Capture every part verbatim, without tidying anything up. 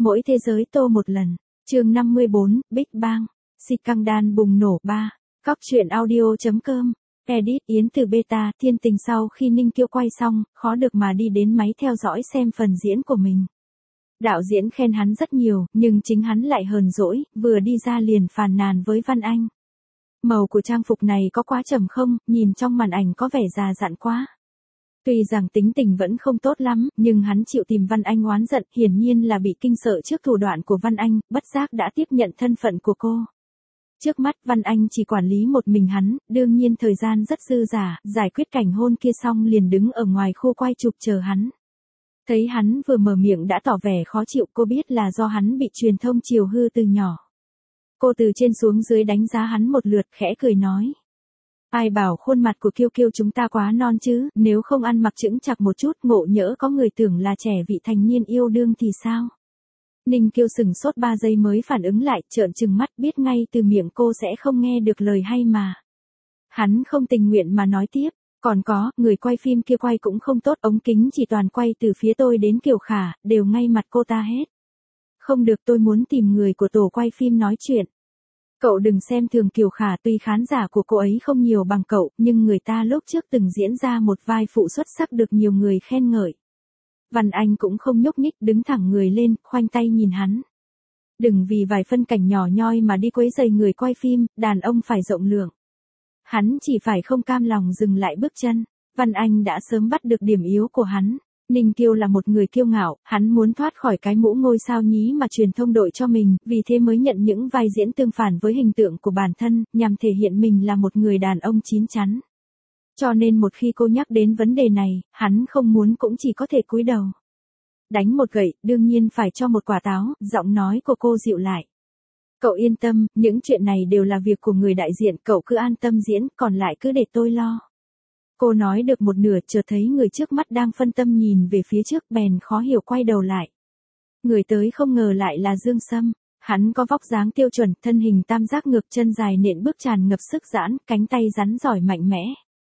Mỗi thế giới tô một lần. Chương năm mươi bốn, Big Bang. Scandal bùng nổ ba. Cóc truyện audio.com. Edit Yến từ beta. Thiên tình sau khi Ninh Kiêu quay xong, khó được mà đi đến máy theo dõi xem phần diễn của mình. Đạo diễn khen hắn rất nhiều, nhưng chính hắn lại hờn dỗi, vừa đi ra liền phàn nàn với Văn Anh. Màu của trang phục này có quá trầm không, nhìn trong màn ảnh có vẻ già dặn quá. Tuy rằng tính tình vẫn không tốt lắm, nhưng hắn chịu tìm Văn Anh oán giận, hiển nhiên là bị kinh sợ trước thủ đoạn của Văn Anh, bất giác đã tiếp nhận thân phận của cô. Trước mắt Văn Anh chỉ quản lý một mình hắn, đương nhiên thời gian rất dư dả, giải quyết cảnh hôn kia xong liền đứng ở ngoài khu quay chụp chờ hắn. Thấy hắn vừa mở miệng đã tỏ vẻ khó chịu, cô biết là do hắn bị truyền thông chiều hư từ nhỏ. Cô từ trên xuống dưới đánh giá hắn một lượt, khẽ cười nói. Ai bảo khuôn mặt của Kiêu Kiêu chúng ta quá non chứ, nếu không ăn mặc chững chạc một chút, ngộ nhỡ có người tưởng là trẻ vị thành niên yêu đương thì sao? Ninh Kiêu sừng sốt ba giây mới phản ứng lại, trợn trừng mắt, biết ngay từ miệng cô sẽ không nghe được lời hay mà. Hắn không tình nguyện mà nói tiếp, còn có, người quay phim kia quay cũng không tốt, ống kính chỉ toàn quay từ phía tôi đến Kiều Khả, đều ngay mặt cô ta hết. Không được, tôi muốn tìm người của tổ quay phim nói chuyện. Cậu đừng xem thường Kiều Khả, tuy khán giả của cô ấy không nhiều bằng cậu, nhưng người ta lúc trước từng diễn ra một vai phụ xuất sắc được nhiều người khen ngợi. Văn Anh cũng không nhúc nhích, đứng thẳng người lên, khoanh tay nhìn hắn. Đừng vì vài phân cảnh nhỏ nhoi mà đi quấy rầy người quay phim, đàn ông phải rộng lượng. Hắn chỉ phải không cam lòng dừng lại bước chân. Văn Anh đã sớm bắt được điểm yếu của hắn. Ninh Kiêu là một người kiêu ngạo, hắn muốn thoát khỏi cái mũ ngôi sao nhí mà truyền thông đội cho mình, vì thế mới nhận những vai diễn tương phản với hình tượng của bản thân, nhằm thể hiện mình là một người đàn ông chín chắn. Cho nên một khi cô nhắc đến vấn đề này, hắn không muốn cũng chỉ có thể cúi đầu. Đánh một gậy, đương nhiên phải cho một quả táo, giọng nói của cô dịu lại. Cậu yên tâm, những chuyện này đều là việc của người đại diện, cậu cứ an tâm diễn, còn lại cứ để tôi lo. Cô nói được một nửa, chợt thấy người trước mắt đang phân tâm nhìn về phía trước, bèn khó hiểu quay đầu lại. Người tới không ngờ lại là Dương Sâm. Hắn có vóc dáng tiêu chuẩn, thân hình tam giác ngược, chân dài nện bước tràn ngập sức giãn, cánh tay rắn giỏi mạnh mẽ.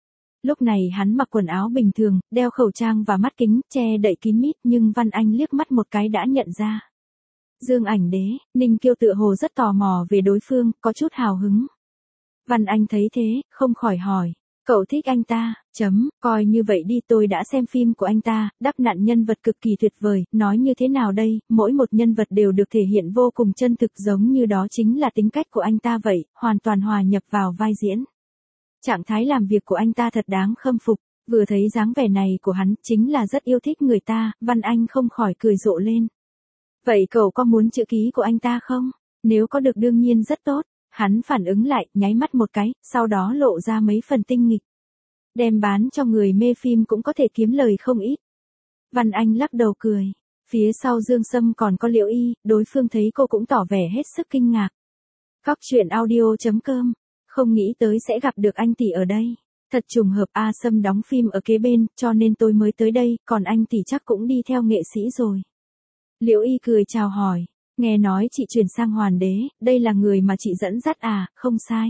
Lúc này hắn mặc quần áo bình thường, đeo khẩu trang và mắt kính, che đậy kín mít, nhưng Văn Anh liếc mắt một cái đã nhận ra. Dương Ảnh Đế. Ninh Kiêu tựa hồ rất tò mò về đối phương, có chút hào hứng. Văn Anh thấy thế, không khỏi hỏi. Cậu thích anh ta, chấm, coi như vậy đi, tôi đã xem phim của anh ta, đắp nặn nhân vật cực kỳ tuyệt vời, nói như thế nào đây, mỗi một nhân vật đều được thể hiện vô cùng chân thực, giống như đó chính là tính cách của anh ta vậy, hoàn toàn hòa nhập vào vai diễn. Trạng thái làm việc của anh ta thật đáng khâm phục, vừa thấy dáng vẻ này của hắn, chính là rất yêu thích người ta, Văn Anh không khỏi cười rộ lên. Vậy cậu có muốn chữ ký của anh ta không? Nếu có được đương nhiên rất tốt. Hắn phản ứng lại, nháy mắt một cái, sau đó lộ ra mấy phần tinh nghịch. Đem bán cho người mê phim cũng có thể kiếm lời không ít. Văn Anh lắc đầu cười. Phía sau Dương Sâm còn có Liễu Y, đối phương thấy cô cũng tỏ vẻ hết sức kinh ngạc. Cóc truyện audio.com. Không nghĩ tới sẽ gặp được anh tỷ ở đây. Thật trùng hợp, A Sâm đóng phim ở kế bên, cho nên tôi mới tới đây, còn anh tỷ chắc cũng đi theo nghệ sĩ rồi. Liễu Y cười chào hỏi. Nghe nói chị chuyển sang Hoàn Đế, đây là người mà chị dẫn dắt à, không sai.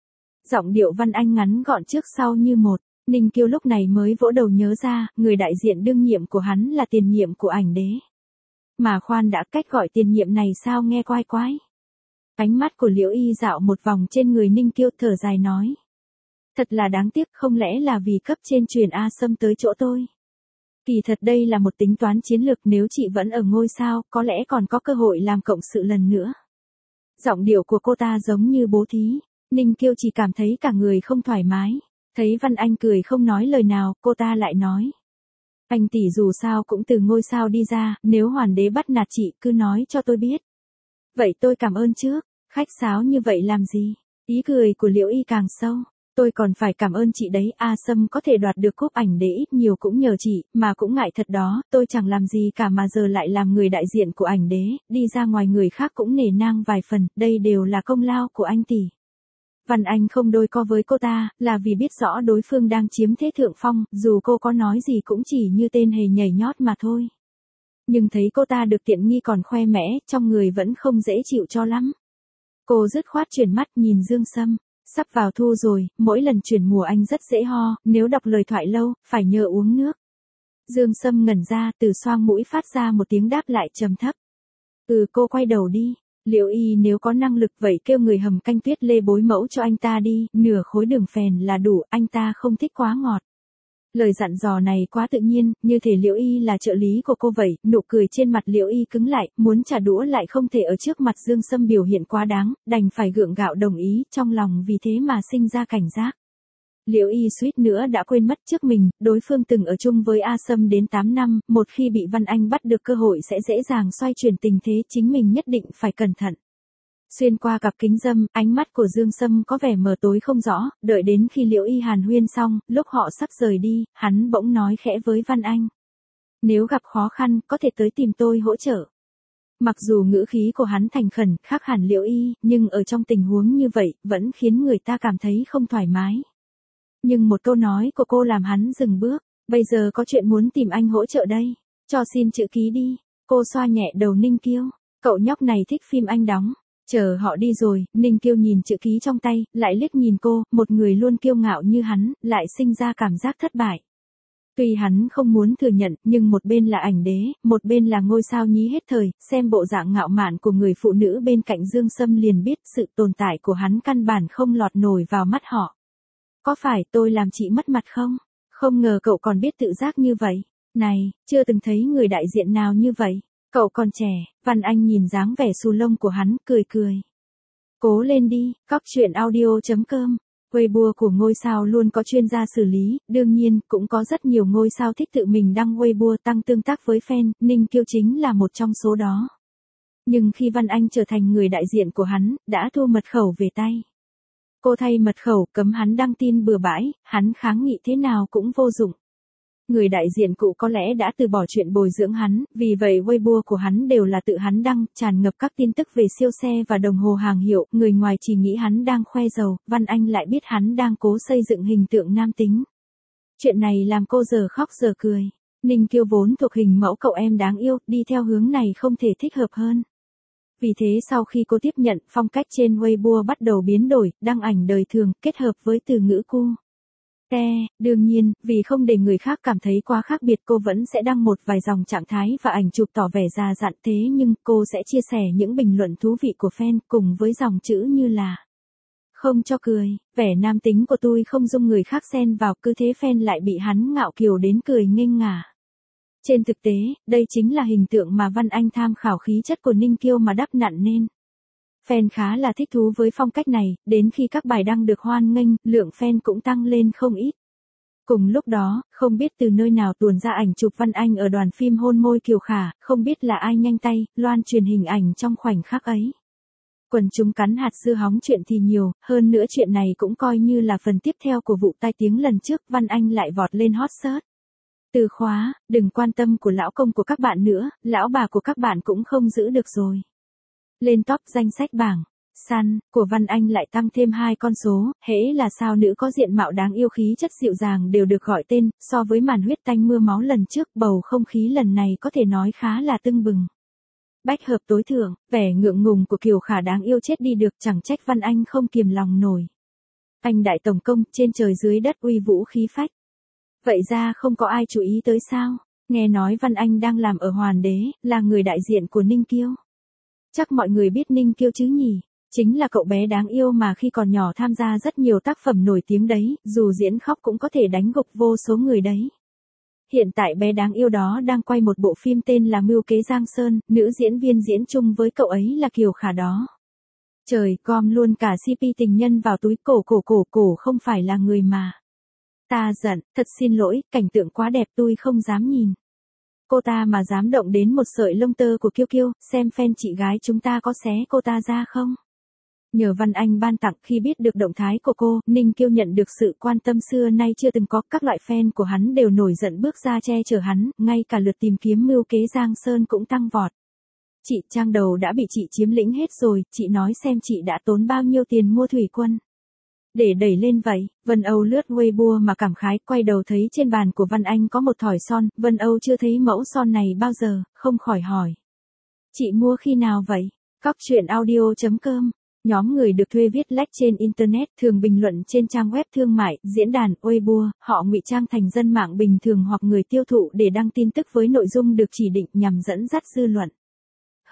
Giọng điệu Văn Anh ngắn gọn trước sau như một, Ninh Kiêu lúc này mới vỗ đầu nhớ ra, người đại diện đương nhiệm của hắn là tiền nhiệm của Ảnh Đế. Mà khoan đã, cách gọi tiền nhiệm này sao nghe quái quái. Ánh mắt của Liễu Y dạo một vòng trên người Ninh Kiêu, thở dài nói. Thật là đáng tiếc, không lẽ là vì cấp trên truyền A Sâm tới chỗ tôi. Kỳ thật đây là một tính toán chiến lược, nếu chị vẫn ở ngôi sao, có lẽ còn có cơ hội làm cộng sự lần nữa. Giọng điệu của cô ta giống như bố thí, Ninh Kiêu chỉ cảm thấy cả người không thoải mái. Thấy Văn Anh cười không nói lời nào, cô ta lại nói. Anh tỷ dù sao cũng từ ngôi sao đi ra, nếu Hoàn Đế bắt nạt chị cứ nói cho tôi biết. Vậy tôi cảm ơn trước, khách sáo như vậy làm gì? Ý cười của Liễu Y càng sâu. Tôi còn phải cảm ơn chị đấy, A Sâm có thể đoạt được cúp Ảnh Đế ít nhiều cũng nhờ chị, mà cũng ngại thật đó, tôi chẳng làm gì cả mà giờ lại làm người đại diện của Ảnh Đế, đi ra ngoài người khác cũng nể nang vài phần, đây đều là công lao của anh tỷ. Văn Anh không đôi co với cô ta, là vì biết rõ đối phương đang chiếm thế thượng phong, dù cô có nói gì cũng chỉ như tên hề nhảy nhót mà thôi. Nhưng thấy cô ta được tiện nghi còn khoe mẽ, trong người vẫn không dễ chịu cho lắm. Cô dứt khoát chuyển mắt nhìn Dương Sâm. Sắp vào thu rồi, mỗi lần chuyển mùa anh rất dễ ho, nếu đọc lời thoại lâu, phải nhờ uống nước. Dương Sâm ngẩn ra, từ xoang mũi phát ra một tiếng đáp lại trầm thấp. Ừ, cô quay đầu đi. Liễu Y nếu có năng lực vậy kêu người hầm canh tuyết lê bối mẫu cho anh ta đi, nửa khối đường phèn là đủ, anh ta không thích quá ngọt. Lời dặn dò này quá tự nhiên, như thể Liễu Y là trợ lý của cô vậy, nụ cười trên mặt Liễu Y cứng lại, muốn trả đũa lại không thể ở trước mặt Dương Sâm biểu hiện quá đáng, đành phải gượng gạo đồng ý, trong lòng vì thế mà sinh ra cảnh giác. Liễu Y suýt nữa đã quên mất trước mình, đối phương từng ở chung với A Sâm đến tám năm, một khi bị Văn Anh bắt được cơ hội sẽ dễ dàng xoay chuyển tình thế, chính mình nhất định phải cẩn thận. Xuyên qua cặp kính râm, ánh mắt của Dương Sâm có vẻ mờ tối không rõ, đợi đến khi Liễu Y hàn huyên xong, lúc họ sắp rời đi, hắn bỗng nói khẽ với Văn Anh. Nếu gặp khó khăn, có thể tới tìm tôi hỗ trợ. Mặc dù ngữ khí của hắn thành khẩn, khác hẳn Liễu Y, nhưng ở trong tình huống như vậy, vẫn khiến người ta cảm thấy không thoải mái. Nhưng một câu nói của cô làm hắn dừng bước, bây giờ có chuyện muốn tìm anh hỗ trợ đây, cho xin chữ ký đi. Cô xoa nhẹ đầu Ninh Kiêu, cậu nhóc này thích phim anh đóng. Chờ họ đi rồi, Ninh Kiêu nhìn chữ ký trong tay, lại liếc nhìn cô, một người luôn kiêu ngạo như hắn, lại sinh ra cảm giác thất bại. Tuy hắn không muốn thừa nhận, nhưng một bên là ảnh đế, một bên là ngôi sao nhí hết thời, xem bộ dạng ngạo mạn của người phụ nữ bên cạnh Dương Sâm liền biết sự tồn tại của hắn căn bản không lọt nổi vào mắt họ. Có phải tôi làm chị mất mặt không? Không ngờ cậu còn biết tự giác như vậy. Này, chưa từng thấy người đại diện nào như vậy. Cậu còn trẻ, Văn Anh nhìn dáng vẻ xù lông của hắn, cười cười. Cố lên đi, cóc truyện audio chấm com. Weibo của ngôi sao luôn có chuyên gia xử lý, đương nhiên, cũng có rất nhiều ngôi sao thích tự mình đăng Weibo tăng tương tác với fan, Ninh Kiêu chính là một trong số đó. Nhưng khi Văn Anh trở thành người đại diện của hắn, đã thu mật khẩu về tay. Cô thay mật khẩu, cấm hắn đăng tin bừa bãi, hắn kháng nghị thế nào cũng vô dụng. Người đại diện cũ có lẽ đã từ bỏ chuyện bồi dưỡng hắn, vì vậy Weibo của hắn đều là tự hắn đăng, tràn ngập các tin tức về siêu xe và đồng hồ hàng hiệu, người ngoài chỉ nghĩ hắn đang khoe giàu, Văn Anh lại biết hắn đang cố xây dựng hình tượng nam tính. Chuyện này làm cô giờ khóc giờ cười. Ninh Kiêu vốn thuộc hình mẫu cậu em đáng yêu, đi theo hướng này không thể thích hợp hơn. Vì thế sau khi cô tiếp nhận, phong cách trên Weibo bắt đầu biến đổi, đăng ảnh đời thường, kết hợp với từ ngữ cu. E, đương nhiên, vì không để người khác cảm thấy quá khác biệt cô vẫn sẽ đăng một vài dòng trạng thái và ảnh chụp tỏ vẻ già dặn, thế nhưng cô sẽ chia sẻ những bình luận thú vị của fan cùng với dòng chữ như là không cho cười, vẻ nam tính của tôi không dung người khác xen vào, cứ thế fan lại bị hắn ngạo kiều đến cười nghênh ngả. Trên thực tế, đây chính là hình tượng mà Văn Anh tham khảo khí chất của Ninh Kiêu mà đắp nặn nên. Fan khá là thích thú với phong cách này, đến khi các bài đăng được hoan nghênh, lượng fan cũng tăng lên không ít. Cùng lúc đó, không biết từ nơi nào tuồn ra ảnh chụp Văn Anh ở đoàn phim Hôn Môi Kiều Khả, không biết là ai nhanh tay, loan truyền hình ảnh trong khoảnh khắc ấy. Quần chúng cắn hạt dưa hóng chuyện thì nhiều, hơn nữa chuyện này cũng coi như là phần tiếp theo của vụ tai tiếng lần trước, Văn Anh lại vọt lên hot search. Từ khóa, đừng quan tâm của lão công của các bạn nữa, lão bà của các bạn cũng không giữ được rồi. Lên top danh sách bảng, Sun, của Văn Anh lại tăng thêm hai con số, hễ là sao nữ có diện mạo đáng yêu khí chất dịu dàng đều được gọi tên, so với màn huyết tanh mưa máu lần trước, bầu không khí lần này có thể nói khá là tưng bừng. Bách hợp tối thượng, vẻ ngượng ngùng của Kiều Khả đáng yêu chết đi được, chẳng trách Văn Anh không kiềm lòng nổi. Anh đại tổng công, trên trời dưới đất uy vũ khí phách. Vậy ra không có ai chú ý tới sao? Nghe nói Văn Anh đang làm ở Hoàn Đế, là người đại diện của Ninh Kiêu. Chắc mọi người biết Ninh Kiêu chứ nhỉ? Chính là cậu bé đáng yêu mà khi còn nhỏ tham gia rất nhiều tác phẩm nổi tiếng đấy, dù diễn khóc cũng có thể đánh gục vô số người đấy. Hiện tại bé đáng yêu đó đang quay một bộ phim tên là Mưu Kế Giang Sơn, nữ diễn viên diễn chung với cậu ấy là Kiều Khả đó. Trời, gom luôn cả xê pê tình nhân vào túi, cổ cổ cổ cổ không phải là người mà. Ta giận, thật xin lỗi, cảnh tượng quá đẹp tôi không dám nhìn. Cô ta mà dám động đến một sợi lông tơ của Kiêu Kiêu, xem fan chị gái chúng ta có xé cô ta ra không? Nhờ Văn Anh ban tặng, khi biết được động thái của cô, Ninh Kiêu nhận được sự quan tâm xưa nay chưa từng có, các loại fan của hắn đều nổi giận bước ra che chở hắn, ngay cả lượt tìm kiếm Mưu Kế Giang Sơn cũng tăng vọt. Chị trang đầu đã bị chị chiếm lĩnh hết rồi, chị nói xem chị đã tốn bao nhiêu tiền mua thủy quân. Để đẩy lên vậy, Vân Âu lướt Weibo mà cảm khái, quay đầu thấy trên bàn của Văn Anh có một thỏi son, Vân Âu chưa thấy mẫu son này bao giờ, không khỏi hỏi. Chị mua khi nào vậy? Cóc truyện audio chấm com. Nhóm người được thuê viết lách trên Internet, thường bình luận trên trang web thương mại, diễn đàn, Weibo, họ ngụy trang thành dân mạng bình thường hoặc người tiêu thụ để đăng tin tức với nội dung được chỉ định nhằm dẫn dắt dư luận.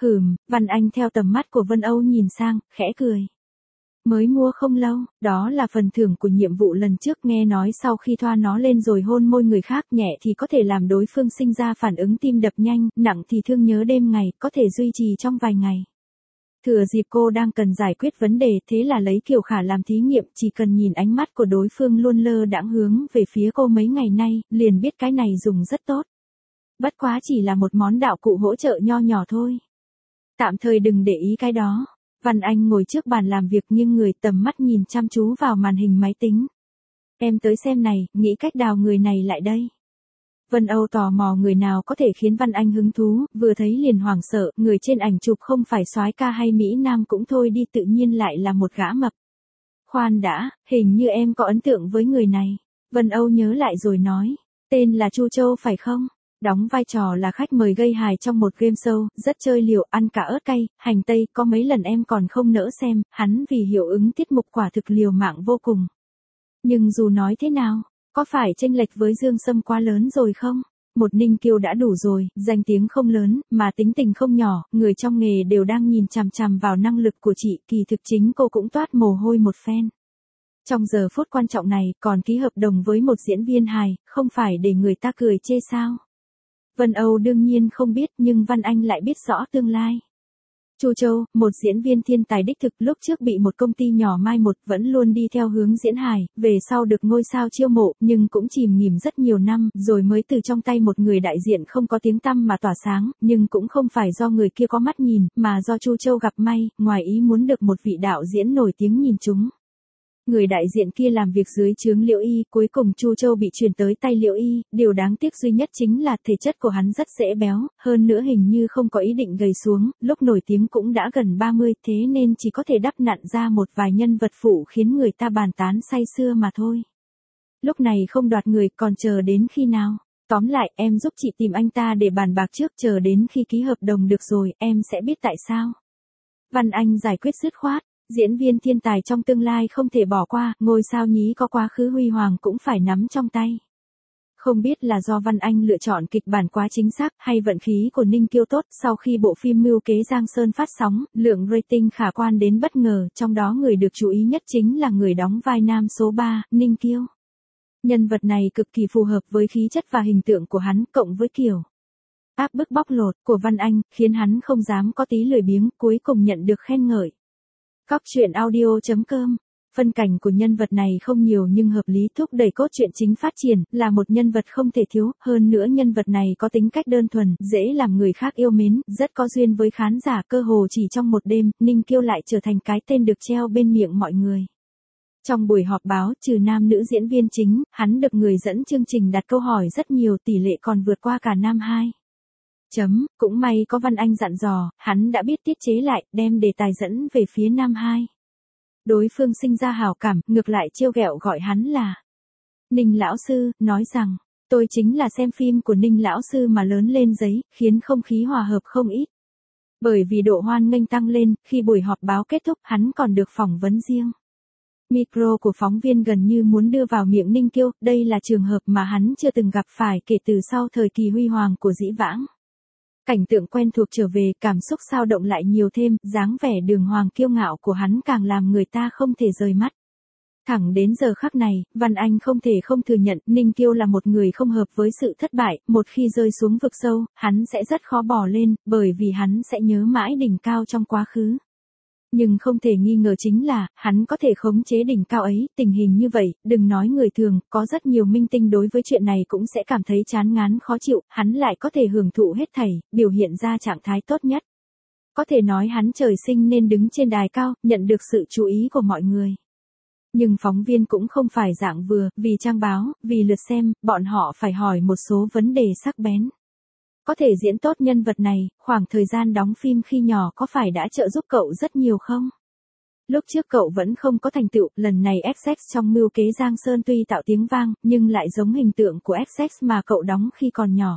Hừm, Văn Anh theo tầm mắt của Vân Âu nhìn sang, khẽ cười. Mới mua không lâu, đó là phần thưởng của nhiệm vụ lần trước, nghe nói sau khi thoa nó lên rồi hôn môi người khác, nhẹ thì có thể làm đối phương sinh ra phản ứng tim đập nhanh, nặng thì thương nhớ đêm ngày, có thể duy trì trong vài ngày. Thừa dịp cô đang cần giải quyết vấn đề, thế là lấy Kiều Khả làm thí nghiệm, chỉ cần nhìn ánh mắt của đối phương luôn lơ đãng hướng về phía cô mấy ngày nay, liền biết cái này dùng rất tốt. Bất quá chỉ là một món đạo cụ hỗ trợ nho nhỏ thôi. Tạm thời đừng để ý cái đó. Văn Anh ngồi trước bàn làm việc nghiêng người, tầm mắt nhìn chăm chú vào màn hình máy tính. Em tới xem này, nghĩ cách đào người này lại đây. Vân Âu tò mò người nào có thể khiến Văn Anh hứng thú, vừa thấy liền hoảng sợ, người trên ảnh chụp không phải soái ca hay Mỹ Nam cũng thôi đi, tự nhiên lại là một gã mập. Khoan đã, hình như em có ấn tượng với người này. Vân Âu nhớ lại rồi nói, tên là Chu Châu phải không? Đóng vai trò là khách mời gây hài trong một game show, rất chơi liều, ăn cả ớt cay, hành tây, có mấy lần em còn không nỡ xem, hắn vì hiệu ứng tiết mục quả thực liều mạng vô cùng. Nhưng dù nói thế nào, có phải chênh lệch với Dương Sâm quá lớn rồi không? Một Ninh Kiêu đã đủ rồi, danh tiếng không lớn, mà tính tình không nhỏ, người trong nghề đều đang nhìn chằm chằm vào năng lực của chị, kỳ thực chính cô cũng toát mồ hôi một phen. Trong giờ phút quan trọng này, còn ký hợp đồng với một diễn viên hài, không phải để người ta cười chê sao? Vân Âu đương nhiên không biết, nhưng Văn Anh lại biết rõ tương lai. Chu Châu, một diễn viên thiên tài đích thực, lúc trước bị một công ty nhỏ mai một, vẫn luôn đi theo hướng diễn hài, về sau được ngôi sao chiêu mộ, nhưng cũng chìm nghỉm rất nhiều năm, rồi mới từ trong tay một người đại diện không có tiếng tăm mà tỏa sáng, nhưng cũng không phải do người kia có mắt nhìn, mà do Chu Châu gặp may, ngoài ý muốn được một vị đạo diễn nổi tiếng nhìn chúng. Người đại diện kia làm việc dưới trướng Liễu Y, cuối cùng Chu Châu bị chuyển tới tay Liễu Y, điều đáng tiếc duy nhất chính là thể chất của hắn rất dễ béo, hơn nữa hình như không có ý định gầy xuống, lúc nổi tiếng cũng đã gần ba mươi, thế nên chỉ có thể đắp nặn ra một vài nhân vật phụ khiến người ta bàn tán say sưa mà thôi. Lúc này không đoạt người, còn chờ đến khi nào? Tóm lại, em giúp chị tìm anh ta để bàn bạc trước, chờ đến khi ký hợp đồng được rồi, em sẽ biết tại sao. Văn Anh giải quyết dứt khoát. Diễn viên thiên tài trong tương lai không thể bỏ qua, ngôi sao nhí có quá khứ huy hoàng cũng phải nắm trong tay. Không biết là do Văn Anh lựa chọn kịch bản quá chính xác, hay vận khí của Ninh Kiêu tốt, sau khi bộ phim Mưu kế Giang Sơn phát sóng, lượng rating khả quan đến bất ngờ, trong đó người được chú ý nhất chính là người đóng vai nam số ba, Ninh Kiêu. Nhân vật này cực kỳ phù hợp với khí chất và hình tượng của hắn, cộng với kiểu áp bức bóc lột của Văn Anh, khiến hắn không dám có tí lười biếng, cuối cùng nhận được khen ngợi. Cóc truyện audio chấm com. Phân cảnh của nhân vật này không nhiều nhưng hợp lý, thúc đẩy cốt truyện chính phát triển, là một nhân vật không thể thiếu, hơn nữa nhân vật này có tính cách đơn thuần, dễ làm người khác yêu mến, rất có duyên với khán giả, cơ hồ chỉ trong một đêm, Ninh Kiêu lại trở thành cái tên được treo bên miệng mọi người. Trong buổi họp báo, trừ nam nữ diễn viên chính, hắn được người dẫn chương trình đặt câu hỏi rất nhiều, tỷ lệ còn vượt qua cả nam hai. Chấm, cũng may có Văn Anh dặn dò, hắn đã biết tiết chế lại, đem đề tài dẫn về phía nam hai. Đối phương sinh ra hảo cảm, ngược lại trêu ghẹo gọi hắn là Ninh lão sư, nói rằng, tôi chính là xem phim của Ninh lão sư mà lớn lên giấy, khiến không khí hòa hợp không ít. Bởi vì độ hoan nghênh tăng lên, khi buổi họp báo kết thúc, hắn còn được phỏng vấn riêng. Micro của phóng viên gần như muốn đưa vào miệng Ninh Kiêu, đây là trường hợp mà hắn chưa từng gặp phải kể từ sau thời kỳ huy hoàng của Dĩ Vãng. Cảnh tượng quen thuộc trở về, cảm xúc sao động lại nhiều thêm, dáng vẻ đường hoàng kiêu ngạo của hắn càng làm người ta không thể rời mắt. Thẳng đến giờ khắc này, Văn Anh không thể không thừa nhận, Ninh Kiêu là một người không hợp với sự thất bại, một khi rơi xuống vực sâu, hắn sẽ rất khó bỏ lên, bởi vì hắn sẽ nhớ mãi đỉnh cao trong quá khứ. Nhưng không thể nghi ngờ chính là, hắn có thể khống chế đỉnh cao ấy, tình hình như vậy, đừng nói người thường, có rất nhiều minh tinh đối với chuyện này cũng sẽ cảm thấy chán ngán khó chịu, hắn lại có thể hưởng thụ hết thảy, biểu hiện ra trạng thái tốt nhất. Có thể nói hắn trời sinh nên đứng trên đài cao, nhận được sự chú ý của mọi người. Nhưng phóng viên cũng không phải dạng vừa, vì trang báo, vì lượt xem, bọn họ phải hỏi một số vấn đề sắc bén. Có thể diễn tốt nhân vật này, khoảng thời gian đóng phim khi nhỏ có phải đã trợ giúp cậu rất nhiều không? Lúc trước cậu vẫn không có thành tựu, lần này ích ích trong Mưu kế Giang Sơn tuy tạo tiếng vang, nhưng lại giống hình tượng của ích ích mà cậu đóng khi còn nhỏ.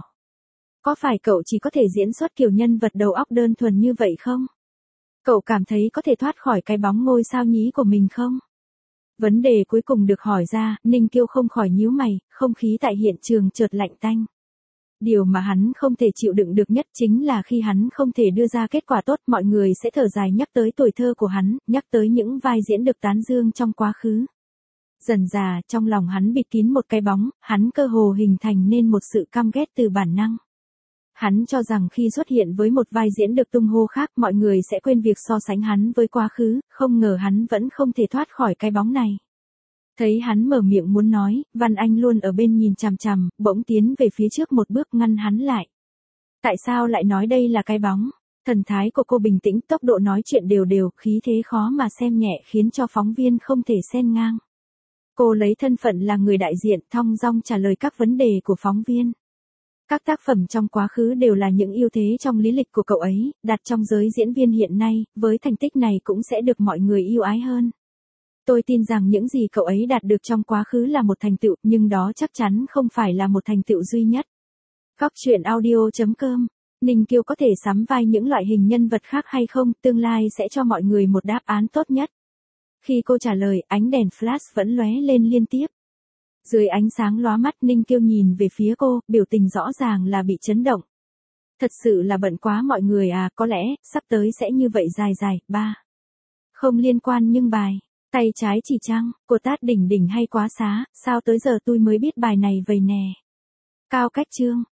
Có phải cậu chỉ có thể diễn xuất kiểu nhân vật đầu óc đơn thuần như vậy không? Cậu cảm thấy có thể thoát khỏi cái bóng ngôi sao nhí của mình không? Vấn đề cuối cùng được hỏi ra, Ninh Kiêu không khỏi nhíu mày, không khí tại hiện trường chợt lạnh tanh. Điều mà hắn không thể chịu đựng được nhất chính là khi hắn không thể đưa ra kết quả tốt, mọi người sẽ thở dài nhắc tới tuổi thơ của hắn, nhắc tới những vai diễn được tán dương trong quá khứ. Dần dà, trong lòng hắn bịt kín một cái bóng, hắn cơ hồ hình thành nên một sự căm ghét từ bản năng. Hắn cho rằng khi xuất hiện với một vai diễn được tung hô khác, mọi người sẽ quên việc so sánh hắn với quá khứ, không ngờ hắn vẫn không thể thoát khỏi cái bóng này. Thấy hắn mở miệng muốn nói, Văn Anh luôn ở bên nhìn chằm chằm, bỗng tiến về phía trước một bước ngăn hắn lại. Tại sao lại nói đây là cái bóng? Thần thái của cô bình tĩnh, tốc độ nói chuyện đều đều, khí thế khó mà xem nhẹ khiến cho phóng viên không thể xen ngang. Cô lấy thân phận là người đại diện, thong dong trả lời các vấn đề của phóng viên. Các tác phẩm trong quá khứ đều là những ưu thế trong lý lịch của cậu ấy, đặt trong giới diễn viên hiện nay, với thành tích này cũng sẽ được mọi người yêu ái hơn. Tôi tin rằng những gì cậu ấy đạt được trong quá khứ là một thành tựu, nhưng đó chắc chắn không phải là một thành tựu duy nhất. Góc truyện audio chấm com. Ninh Kiều có thể sắm vai những loại hình nhân vật khác hay không, tương lai sẽ cho mọi người một đáp án tốt nhất. Khi cô trả lời, ánh đèn flash vẫn lóe lên liên tiếp. Dưới ánh sáng lóa mắt, Ninh Kiều nhìn về phía cô, biểu tình rõ ràng là bị chấn động. Thật sự là bận quá mọi người à, có lẽ, sắp tới sẽ như vậy dài dài, ba. Không liên quan nhưng bài, tay trái chỉ trăng, cô tát đỉnh đỉnh hay quá xá, sao tới giờ tôi mới biết bài này vậy nè. Cao Cách Trương,